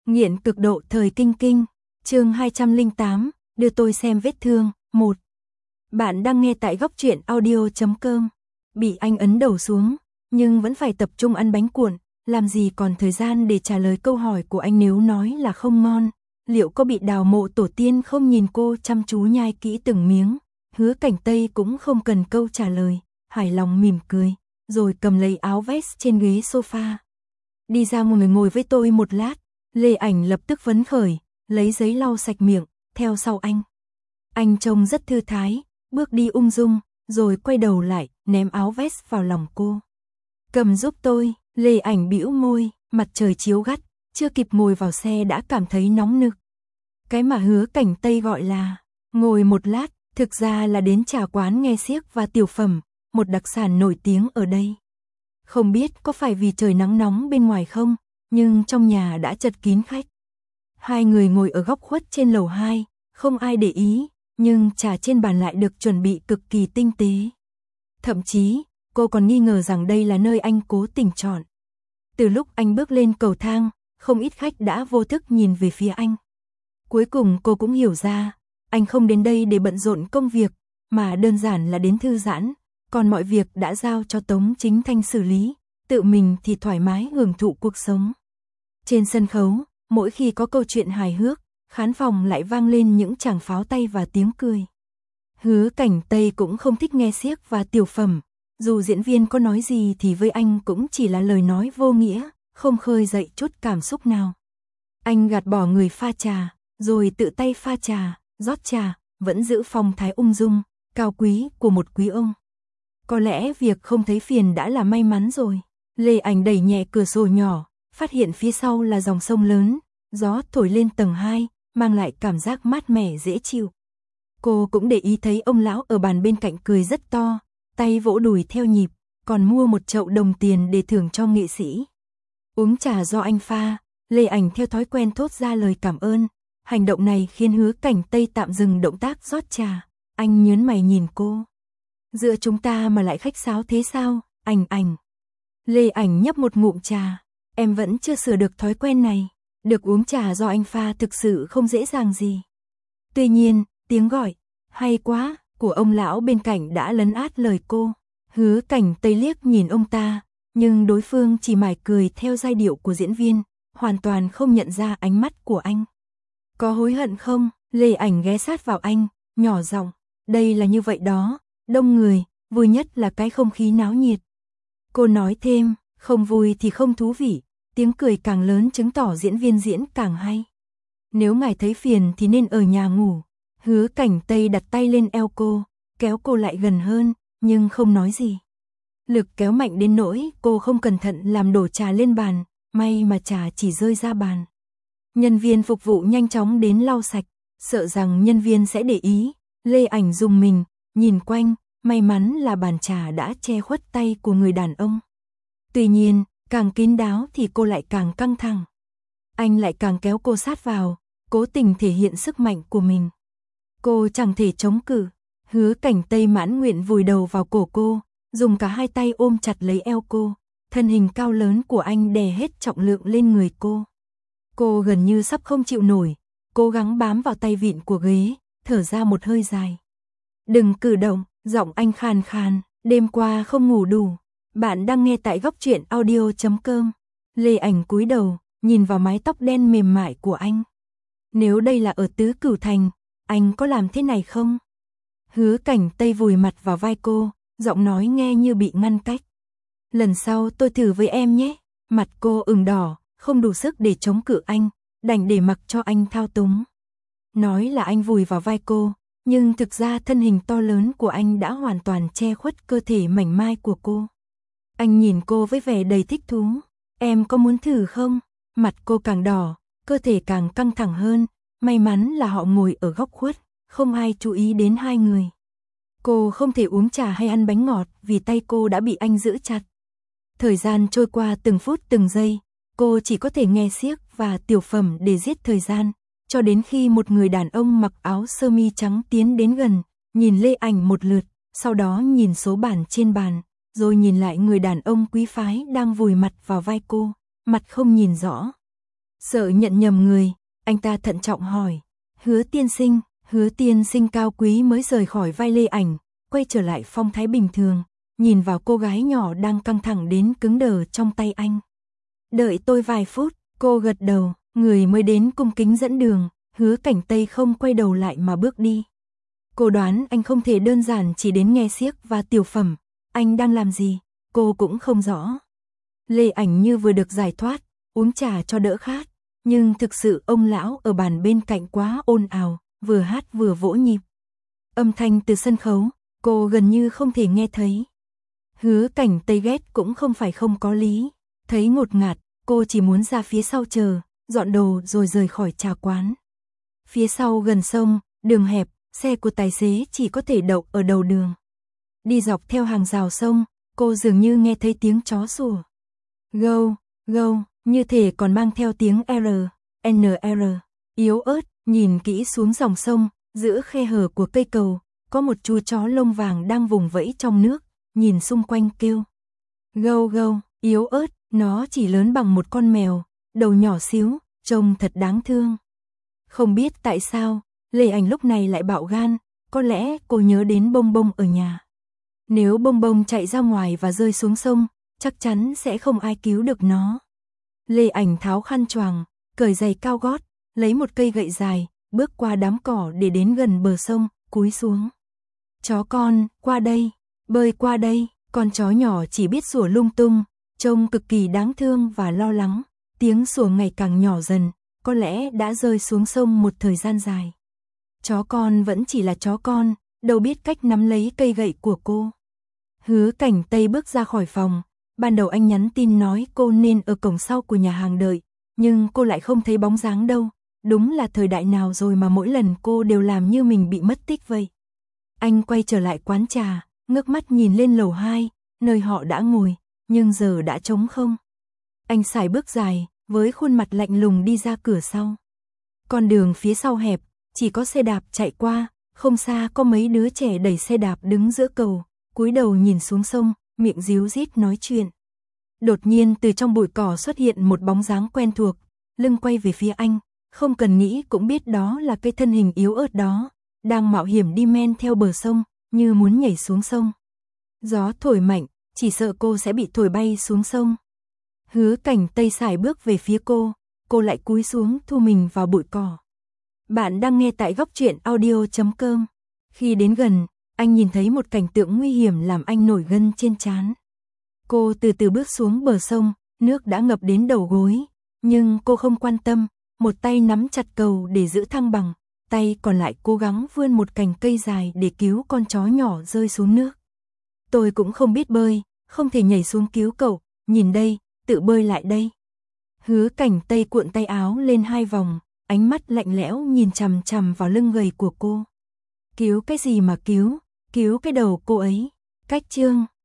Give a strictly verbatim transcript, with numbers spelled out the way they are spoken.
Nghiện cực độ thời kinh kinh, chương hai trăm lẻ tám, đưa tôi xem vết thương, một. Bạn đang nghe tại góc truyện audio chấm com. Bị anh ấn đầu xuống, nhưng vẫn phải tập trung ăn bánh cuộn, làm gì còn thời gian để trả lời câu hỏi của anh. Nếu nói là không ngon, liệu có bị đào mộ tổ tiên không? Nhìn cô chăm chú nhai kỹ từng miếng, Hứa Cảnh Tây cũng không cần câu trả lời, hài lòng mỉm cười, rồi cầm lấy áo vest trên ghế sofa. Đi ra một người ngồi với tôi một lát. Lê Ảnh lập tức phấn khởi, lấy giấy lau sạch miệng, theo sau anh. Anh trông rất thư thái, bước đi ung dung, rồi quay đầu lại, ném áo vest vào lòng cô. Cầm giúp tôi. Lê Ảnh bĩu môi, mặt trời chiếu gắt, chưa kịp ngồi vào xe đã cảm thấy nóng nực. Cái mà Hứa Cảnh Tây gọi là ngồi một lát, thực ra là đến trà quán nghe xiếc và tiểu phẩm, một đặc sản nổi tiếng ở đây. Không biết có phải vì trời nắng nóng bên ngoài không, nhưng trong nhà đã chật kín khách. Hai người ngồi ở góc khuất trên lầu hai, không ai để ý, nhưng trà trên bàn lại được chuẩn bị cực kỳ tinh tế. Thậm chí, cô còn nghi ngờ rằng đây là nơi anh cố tình chọn. Từ lúc anh bước lên cầu thang, không ít khách đã vô thức nhìn về phía anh. Cuối cùng cô cũng hiểu ra, anh không đến đây để bận rộn công việc, mà đơn giản là đến thư giãn, còn mọi việc đã giao cho Tống Chính Thanh xử lý, tự mình thì thoải mái hưởng thụ cuộc sống. Trên sân khấu, mỗi khi có câu chuyện hài hước, khán phòng lại vang lên những tràng pháo tay và tiếng cười. Hứa Cảnh Tây cũng không thích nghe xiếc và tiểu phẩm, dù diễn viên có nói gì thì với anh cũng chỉ là lời nói vô nghĩa, không khơi dậy chút cảm xúc nào. Anh gạt bỏ người pha trà, rồi tự tay pha trà, rót trà, vẫn giữ phong thái ung dung, cao quý của một quý ông. Có lẽ việc không thấy phiền đã là may mắn rồi. Lê Ảnh đẩy nhẹ cửa sổ nhỏ, phát hiện phía sau là dòng sông lớn, gió thổi lên tầng hai, mang lại cảm giác mát mẻ dễ chịu. Cô cũng để ý thấy ông lão ở bàn bên cạnh cười rất to, tay vỗ đùi theo nhịp, còn mua một chậu đồng tiền để thưởng cho nghệ sĩ. Uống trà do anh pha, Lê Ảnh theo thói quen thốt ra lời cảm ơn. Hành động này khiến Hứa Cảnh Tây tạm dừng động tác rót trà, anh nhớn mày nhìn cô. Giữa chúng ta mà lại khách sáo thế sao, Ảnh Ảnh? Lê Ảnh nhấp một ngụm trà, em vẫn chưa sửa được thói quen này, được uống trà do anh pha thực sự không dễ dàng gì. Tuy nhiên, tiếng gọi, hay quá, của ông lão bên cạnh đã lấn át lời cô. Hứa Cảnh Tây liếc nhìn ông ta, nhưng đối phương chỉ mải cười theo giai điệu của diễn viên, hoàn toàn không nhận ra ánh mắt của anh. Có hối hận không? Lê Ảnh ghé sát vào anh, nhỏ giọng, đây là như vậy đó, đông người, vui nhất là cái không khí náo nhiệt. Cô nói thêm, không vui thì không thú vị, tiếng cười càng lớn chứng tỏ diễn viên diễn càng hay. Nếu ngài thấy phiền thì nên ở nhà ngủ. Hứa Cảnh Tây đặt tay lên eo cô, kéo cô lại gần hơn, nhưng không nói gì. Lực kéo mạnh đến nỗi cô không cẩn thận làm đổ trà lên bàn, may mà trà chỉ rơi ra bàn. Nhân viên phục vụ nhanh chóng đến lau sạch, sợ rằng nhân viên sẽ để ý. Lê Ảnh rùng mình, nhìn quanh, may mắn là bàn trà đã che khuất tay của người đàn ông. Tuy nhiên, càng kín đáo thì cô lại càng căng thẳng. Anh lại càng kéo cô sát vào, cố tình thể hiện sức mạnh của mình. Cô chẳng thể chống cự. Hứa Cảnh Tây mãn nguyện vùi đầu vào cổ cô, dùng cả hai tay ôm chặt lấy eo cô. Thân hình cao lớn của anh đè hết trọng lượng lên người cô. Cô gần như sắp không chịu nổi, cố gắng bám vào tay vịn của ghế, thở ra một hơi dài. Đừng cử động, giọng anh khàn khàn, đêm qua không ngủ đủ. Bạn đang nghe tại góc truyện audio chấm com. Lê Ảnh cúi đầu, nhìn vào mái tóc đen mềm mại của anh. Nếu đây là ở Tứ Cửu Thành, anh có làm thế này không? Hứa Cảnh Tây vùi mặt vào vai cô, giọng nói nghe như bị ngăn cách. Lần sau tôi thử với em nhé. Mặt cô ửng đỏ, không đủ sức để chống cự anh, đành để mặc cho anh thao túng. Nói là anh vùi vào vai cô, nhưng thực ra thân hình to lớn của anh đã hoàn toàn che khuất cơ thể mảnh mai của cô. Anh nhìn cô với vẻ đầy thích thú. Em có muốn thử không? Mặt cô càng đỏ, cơ thể càng căng thẳng hơn. May mắn là họ ngồi ở góc khuất, không ai chú ý đến hai người. Cô không thể uống trà hay ăn bánh ngọt vì tay cô đã bị anh giữ chặt. Thời gian trôi qua từng phút từng giây, cô chỉ có thể nghe xiếc và tiểu phẩm để giết thời gian, cho đến khi một người đàn ông mặc áo sơ mi trắng tiến đến gần, nhìn Lê Ảnh một lượt, sau đó nhìn số bản trên bàn, rồi nhìn lại người đàn ông quý phái đang vùi mặt vào vai cô, mặt không nhìn rõ. Sợ nhận nhầm người, anh ta thận trọng hỏi. Hứa tiên sinh, hứa tiên sinh cao quý mới rời khỏi vai Lê Ảnh, quay trở lại phong thái bình thường, nhìn vào cô gái nhỏ đang căng thẳng đến cứng đờ trong tay anh. Đợi tôi vài phút, cô gật đầu, người mới đến cung kính dẫn đường, Hứa Cảnh Tây không quay đầu lại mà bước đi. Cô đoán anh không thể đơn giản chỉ đến nghe xiếc và tiểu phẩm, anh đang làm gì, cô cũng không rõ. Lê Ảnh như vừa được giải thoát, uống trà cho đỡ khát, nhưng thực sự ông lão ở bàn bên cạnh quá ồn ào, vừa hát vừa vỗ nhịp. Âm thanh từ sân khấu, cô gần như không thể nghe thấy. Hứa Cảnh Tây ghét cũng không phải không có lý, thấy ngột ngạt, cô chỉ muốn ra phía sau chờ, dọn đồ rồi rời khỏi trà quán. Phía sau gần sông, đường hẹp, xe của tài xế chỉ có thể đậu ở đầu đường. Đi dọc theo hàng rào sông, cô dường như nghe thấy tiếng chó sủa. Gâu, gâu, như thể còn mang theo tiếng R, N R, yếu ớt, nhìn kỹ xuống dòng sông, giữa khe hở của cây cầu, có một chú chó lông vàng đang vùng vẫy trong nước, nhìn xung quanh kêu. Gâu gâu, yếu ớt, nó chỉ lớn bằng một con mèo, đầu nhỏ xíu, trông thật đáng thương. Không biết tại sao, Lê Ảnh lúc này lại bạo gan, có lẽ cô nhớ đến Bông Bông ở nhà. Nếu Bông Bông chạy ra ngoài và rơi xuống sông, chắc chắn sẽ không ai cứu được nó. Lê Ảnh tháo khăn choàng, cởi giày cao gót, lấy một cây gậy dài, bước qua đám cỏ để đến gần bờ sông, cúi xuống. Chó con, qua đây, bơi qua đây, con chó nhỏ chỉ biết sủa lung tung, trông cực kỳ đáng thương và lo lắng, tiếng sủa ngày càng nhỏ dần, có lẽ đã rơi xuống sông một thời gian dài. Chó con vẫn chỉ là chó con, đâu biết cách nắm lấy cây gậy của cô. Hứa Cảnh Tây bước ra khỏi phòng, ban đầu anh nhắn tin nói cô nên ở cổng sau của nhà hàng đợi, nhưng cô lại không thấy bóng dáng đâu, đúng là thời đại nào rồi mà mỗi lần cô đều làm như mình bị mất tích vậy. Anh quay trở lại quán trà, ngước mắt nhìn lên lầu hai, nơi họ đã ngồi, nhưng giờ đã trống không. Anh sải bước dài, với khuôn mặt lạnh lùng đi ra cửa sau. Con đường phía sau hẹp, chỉ có xe đạp chạy qua, không xa có mấy đứa trẻ đẩy xe đạp đứng giữa cầu, cúi đầu nhìn xuống sông, miệng ríu rít nói chuyện. Đột nhiên từ trong bụi cỏ xuất hiện một bóng dáng quen thuộc, lưng quay về phía anh, không cần nghĩ cũng biết đó là cái thân hình yếu ớt đó, đang mạo hiểm đi men theo bờ sông, như muốn nhảy xuống sông. Gió thổi mạnh, chỉ sợ cô sẽ bị thổi bay xuống sông. Hứa Cảnh Tây sải bước về phía cô, cô lại cúi xuống thu mình vào bụi cỏ. Bạn đang nghe tại góc truyện audio chấm com. Khi đến gần, anh nhìn thấy một cảnh tượng nguy hiểm làm anh nổi gân trên trán. Cô từ từ bước xuống bờ sông, nước đã ngập đến đầu gối, nhưng cô không quan tâm, một tay nắm chặt cầu để giữ thăng bằng, tay còn lại cố gắng vươn một cành cây dài để cứu con chó nhỏ rơi xuống nước. Tôi cũng không biết bơi, không thể nhảy xuống cứu cậu, nhìn đây, tự bơi lại đây. Hứa Cảnh Tây cuộn tay áo lên hai vòng, ánh mắt lạnh lẽo nhìn chằm chằm vào lưng gầy của cô. Cứu cái gì mà cứu, cứu cái đầu cô ấy. Cách chương